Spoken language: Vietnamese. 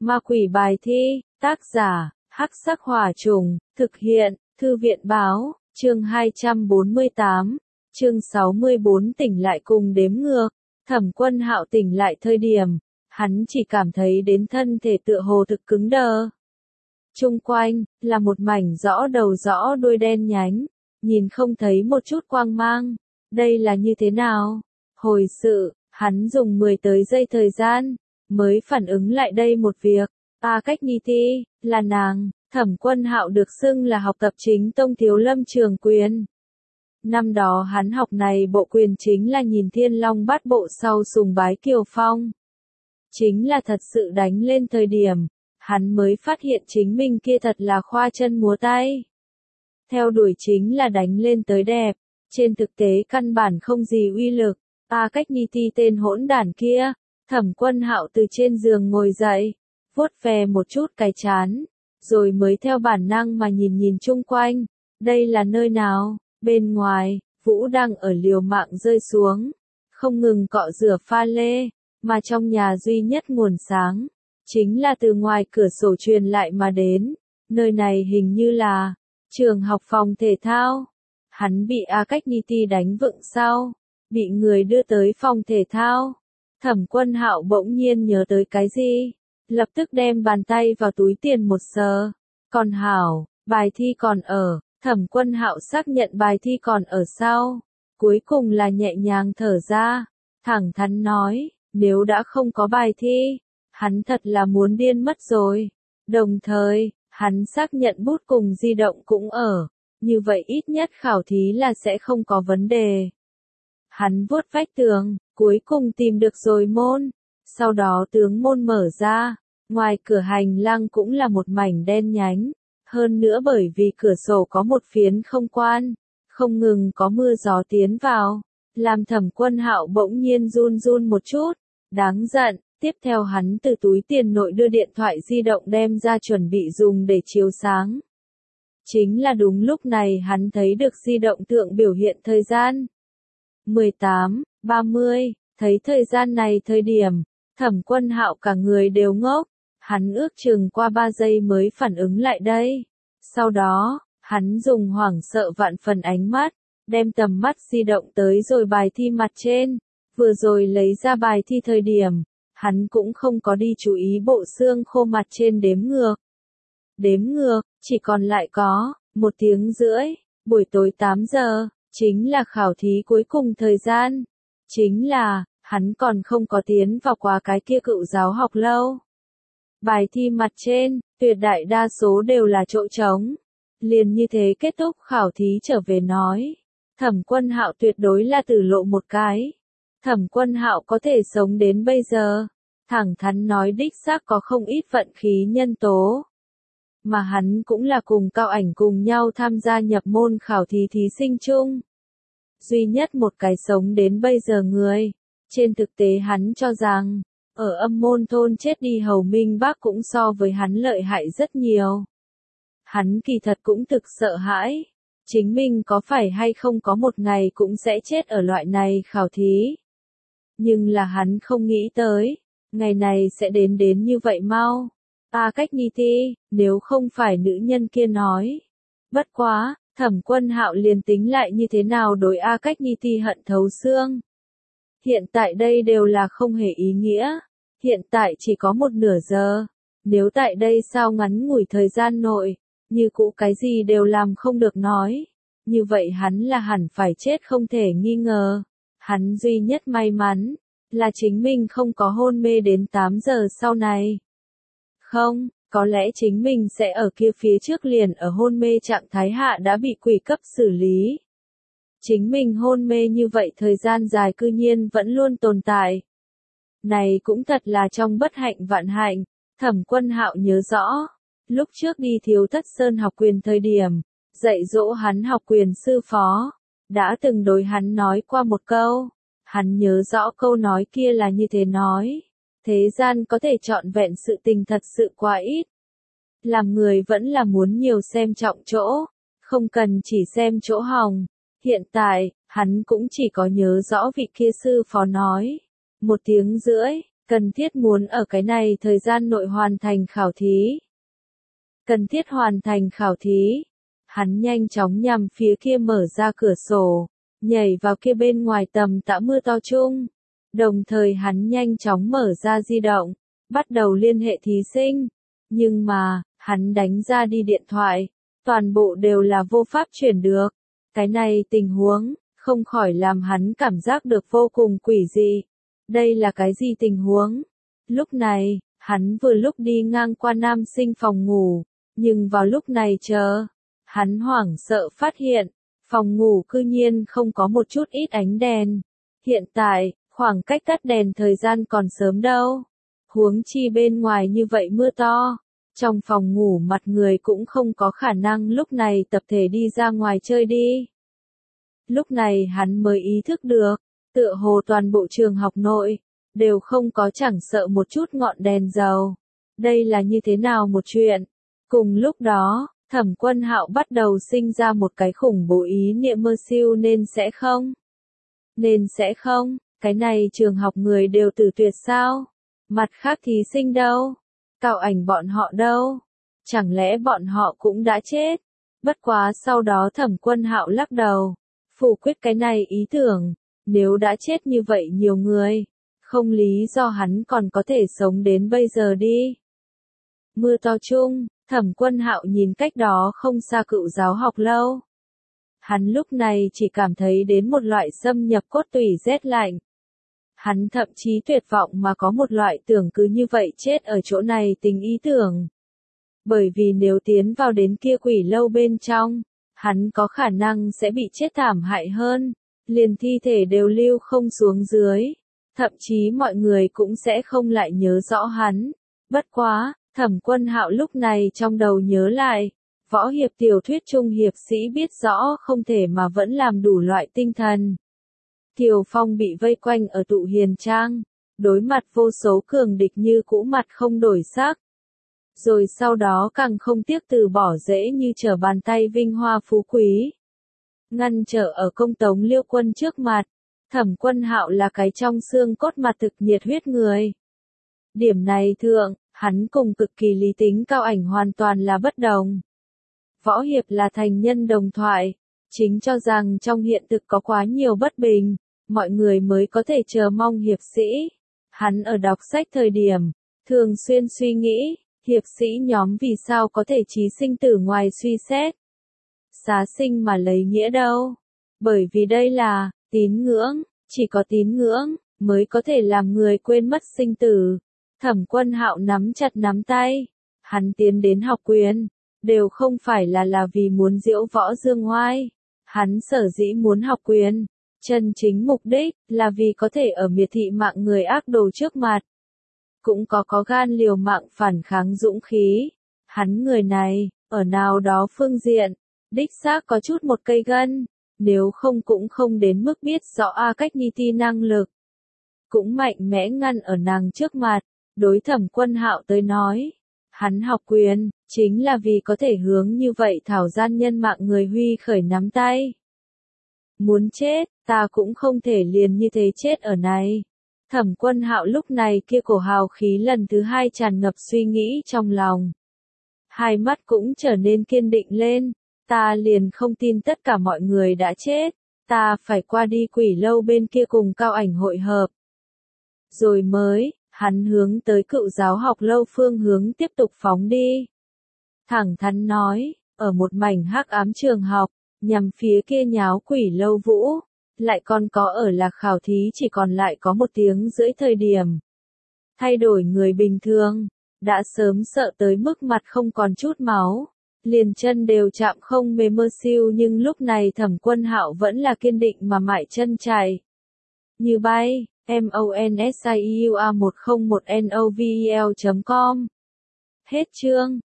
Ma quỷ bài thi, tác giả, Hắc Sắc Hỏa Trùng, thực hiện, Thư viện báo, chương 248, chương 64 tỉnh lại cùng đếm ngược. Thẩm Quân Hạo tỉnh lại thời điểm, hắn chỉ cảm thấy đến thân thể tựa hồ thực cứng đờ. Chung quanh, là một mảnh rõ đầu rõ đuôi đen nhánh, nhìn không thấy một chút quang mang. Đây là như thế nào? Hồi sự, hắn dùng 10 tới giây thời gian, mới phản ứng lại đây một việc. A Cách Ni Ti, là nàng. Thẩm Quân Hạo được xưng là học tập chính tông Thiếu Lâm Trường Quyền. Năm đó hắn học này bộ quyền chính là nhìn Thiên Long Bát Bộ sau sùng bái Kiều Phong. Chính là thật sự đánh lên thời điểm, hắn mới phát hiện chính mình kia thật là khoa chân múa tay. Theo đuổi chính là đánh lên tới đẹp, trên thực tế căn bản không gì uy lực. A Cách Ni Ti tên hỗn đản kia. Thẩm Quân Hạo từ trên giường ngồi dậy, vuốt ve một chút cái trán, rồi mới theo bản năng mà nhìn chung quanh. Đây là nơi nào? Bên ngoài, Vũ đang ở liều mạng rơi xuống, không ngừng cọ rửa pha lê, mà trong nhà duy nhất nguồn sáng, chính là từ ngoài cửa sổ truyền lại mà đến. Nơi này hình như là trường học phòng thể thao. Hắn bị A Cách Ni Ti đánh vựng sau, bị người đưa tới phòng thể thao. Thẩm Quân Hạo bỗng nhiên nhớ tới cái gì, lập tức đem bàn tay vào túi tiền một sờ. Còn hảo, bài thi còn ở. Thẩm Quân Hạo xác nhận bài thi còn ở sau, cuối cùng là nhẹ nhàng thở ra, thẳng thắn nói, nếu đã không có bài thi, hắn thật là muốn điên mất rồi. Đồng thời, hắn xác nhận bút cùng di động cũng ở, như vậy ít nhất khảo thí là sẽ không có vấn đề. Hắn vuốt vách tường, cuối cùng tìm được rồi môn, sau đó tướng môn mở ra, ngoài cửa hành lang cũng là một mảnh đen nhánh. Hơn nữa bởi vì cửa sổ có một phiến không quan, không ngừng có mưa gió tiến vào, làm Thẩm Quân Hạo bỗng nhiên run run một chút, đáng giận. Tiếp theo hắn từ túi tiền nội đưa điện thoại di động đem ra chuẩn bị dùng để chiếu sáng. Chính là đúng lúc này hắn thấy được di động thượng biểu hiện thời gian. 18:30, thấy thời gian này thời điểm, Thẩm Quân Hạo cả người đều ngốc. Hắn ước chừng qua 3 giây mới phản ứng lại đây. Sau đó, hắn dùng hoảng sợ vạn phần ánh mắt, đem tầm mắt di động tới rồi bài thi mặt trên. Vừa rồi lấy ra bài thi thời điểm, hắn cũng không có đi chú ý bộ xương khô mặt trên đếm ngược. Đếm ngược, chỉ còn lại có 1 tiếng rưỡi, buổi tối 8 giờ, chính là khảo thí cuối cùng thời gian. Chính là, hắn còn không có tiến vào qua cái kia Cựu Giáo học lâu. Bài thi mặt trên, tuyệt đại đa số đều là chỗ trống. Liền như thế kết thúc khảo thí trở về nói. Thẩm Quân Hạo tuyệt đối là tử lộ một cái. Thẩm Quân Hạo có thể sống đến bây giờ. Thẳng thắn nói đích xác có không ít vận khí nhân tố. Mà hắn cũng là cùng Cao Ảnh cùng nhau tham gia nhập môn khảo thí thí sinh chung. Duy nhất một cái sống đến bây giờ người. Trên thực tế hắn cho rằng, ở Âm Môn thôn chết đi Hầu Minh Bác cũng so với hắn lợi hại rất nhiều. Hắn kỳ thật cũng thực sợ hãi, chính mình có phải hay không có một ngày cũng sẽ chết ở loại này khảo thí. Nhưng là hắn không nghĩ tới, ngày này sẽ đến như vậy mau. A Cách Ni Ti, nếu không phải nữ nhân kia nói. Bất quá, Thẩm Quân Hạo liền tính lại như thế nào đối A Cách Ni Ti hận thấu xương. Hiện tại đây đều là không hề ý nghĩa. Hiện tại chỉ có 1/2 giờ. Nếu tại đây sao ngắn ngủi thời gian nội, như cũ cái gì đều làm không được nói. Như vậy hắn là hẳn phải chết không thể nghi ngờ. Hắn duy nhất may mắn, là chính mình không có hôn mê đến 8 giờ sau này. Không, có lẽ chính mình sẽ ở kia phía trước liền ở hôn mê trạng thái hạ đã bị quỷ cấp xử lý. Chính mình hôn mê như vậy thời gian dài cư nhiên vẫn luôn tồn tại. Này cũng thật là trong bất hạnh vạn hạnh. Thẩm Quân Hạo nhớ rõ, lúc trước đi Thiếu Thất Sơn học quyền thời điểm, dạy dỗ hắn học quyền sư phó, đã từng đối hắn nói qua một câu. Hắn nhớ rõ câu nói kia là như thế nói. Thế gian có thể trọn vẹn sự tình thật sự quá ít. Làm người vẫn là muốn nhiều xem trọng chỗ, không cần chỉ xem chỗ hỏng. Hiện tại, hắn cũng chỉ có nhớ rõ vị kia sư phó nói. 1 tiếng rưỡi, Cần thiết muốn ở cái này thời gian nội hoàn thành khảo thí. Cần thiết hoàn thành khảo thí. Hắn nhanh chóng nhằm phía kia mở ra cửa sổ, nhảy vào kia bên ngoài tầm tã mưa to chung. Đồng thời hắn nhanh chóng mở ra di động, bắt đầu liên hệ thí sinh. Nhưng mà, hắn đánh ra đi điện thoại, toàn bộ đều là vô pháp chuyển được. Cái này tình huống, không khỏi làm hắn cảm giác được vô cùng quỷ dị. Đây là cái gì tình huống? Lúc này, hắn vừa lúc đi ngang qua nam sinh phòng ngủ, nhưng vào lúc này hắn hoảng sợ phát hiện, phòng ngủ cư nhiên không có một chút ít ánh đèn. Hiện tại, khoảng cách tắt đèn thời gian còn sớm đâu. Huống chi bên ngoài như vậy mưa to, trong phòng ngủ mặt người cũng không có khả năng lúc này tập thể đi ra ngoài chơi đi. Lúc này hắn mới ý thức được, tựa hồ toàn bộ trường học nội, đều không có chẳng sợ một chút ngọn đèn dầu. Đây là như thế nào một chuyện? Cùng lúc đó, Thẩm Quân Hạo bắt đầu sinh ra một cái khủng bố ý niệm mơ siêu nên sẽ không, cái này trường học người đều tử tuyệt sao? Mặt khác thí sinh đâu? Cao ảnh bọn họ đâu? Chẳng lẽ bọn họ cũng đã chết? Bất quá sau đó Thẩm Quân Hạo lắc đầu, phủ quyết cái này ý tưởng, nếu đã chết như vậy nhiều người, không lý do hắn còn có thể sống đến bây giờ đi. Mưa to chung, Thẩm Quân Hạo nhìn cách đó không xa Cựu Giáo học lâu. Hắn lúc này chỉ cảm thấy đến một loại xâm nhập cốt tủy rét lạnh. Hắn thậm chí tuyệt vọng mà có một loại tưởng cứ như vậy chết ở chỗ này tình ý tưởng. Bởi vì nếu tiến vào đến kia quỷ lâu bên trong, hắn có khả năng sẽ bị chết thảm hại hơn, liền thi thể đều lưu không xuống dưới, thậm chí mọi người cũng sẽ không lại nhớ rõ hắn. Bất quá, Thẩm Quân Hạo lúc này trong đầu nhớ lại, võ hiệp tiểu thuyết trung hiệp sĩ biết rõ không thể mà vẫn làm đủ loại tinh thần. Kiều Phong bị vây quanh ở Tụ Hiền Trang, đối mặt vô số cường địch như cũ mặt không đổi sắc. Rồi sau đó càng không tiếc từ bỏ dễ như trở bàn tay vinh hoa phú quý. Ngăn trở ở công tống Liêu Quân trước mặt, Thẩm Quân Hạo là cái trong xương cốt mặt thực nhiệt huyết người. Điểm này thượng, hắn cùng cực kỳ lý tính Cao Ảnh hoàn toàn là bất đồng. Võ hiệp là thành nhân đồng thoại, chính cho rằng trong hiện thực có quá nhiều bất bình, mọi người mới có thể chờ mong hiệp sĩ. Hắn ở đọc sách thời điểm, thường xuyên suy nghĩ, hiệp sĩ nhóm vì sao có thể trí sinh tử ngoài suy xét. Xá sinh mà lấy nghĩa đâu? Bởi vì đây là tín ngưỡng, chỉ có tín ngưỡng mới có thể làm người quên mất sinh tử. Thẩm Quân Hạo nắm chặt nắm tay, hắn tiến đến học quyền, đều không phải là vì muốn diễu võ dương oai. Hắn sở dĩ muốn học quyền, chân chính mục đích là vì có thể ở miệt thị mạng người ác đồ trước mặt. Cũng có gan liều mạng phản kháng dũng khí. Hắn người này, ở nào đó phương diện, đích xác có chút một cây gân, nếu không cũng không đến mức biết rõ cách ni ti năng lực. Cũng mạnh mẽ ngăn ở nàng trước mặt, đối Thẩm Quân Hạo tới nói. Hắn học quyền, chính là vì có thể hướng như vậy thảo gian nhân mạng người huy khởi nắm tay. Muốn chết, ta cũng không thể liền như thế chết ở này. Thẩm Quân Hạo lúc này kia cổ hào khí lần thứ hai tràn ngập suy nghĩ trong lòng. Hai mắt cũng trở nên kiên định lên, ta liền không tin tất cả mọi người đã chết, ta phải qua đi quỷ lâu bên kia cùng Cao Ảnh hội hợp. Rồi mới, hắn hướng tới Cựu Giáo học lâu phương hướng tiếp tục phóng đi. Thẳng thắn nói, ở một mảnh hắc ám trường học, nhằm phía kia nháo quỷ lâu vũ, lại còn có ở lạc khảo thí chỉ còn lại có 1 tiếng rưỡi thời điểm. Thay đổi người bình thường, đã sớm sợ tới mức mặt không còn chút máu, liền chân đều chạm không mê mơ siêu, nhưng lúc này Thẩm Quân Hạo vẫn là kiên định mà mại chân chạy. Như bay, MONSIUA1010novel.com. Hết chương.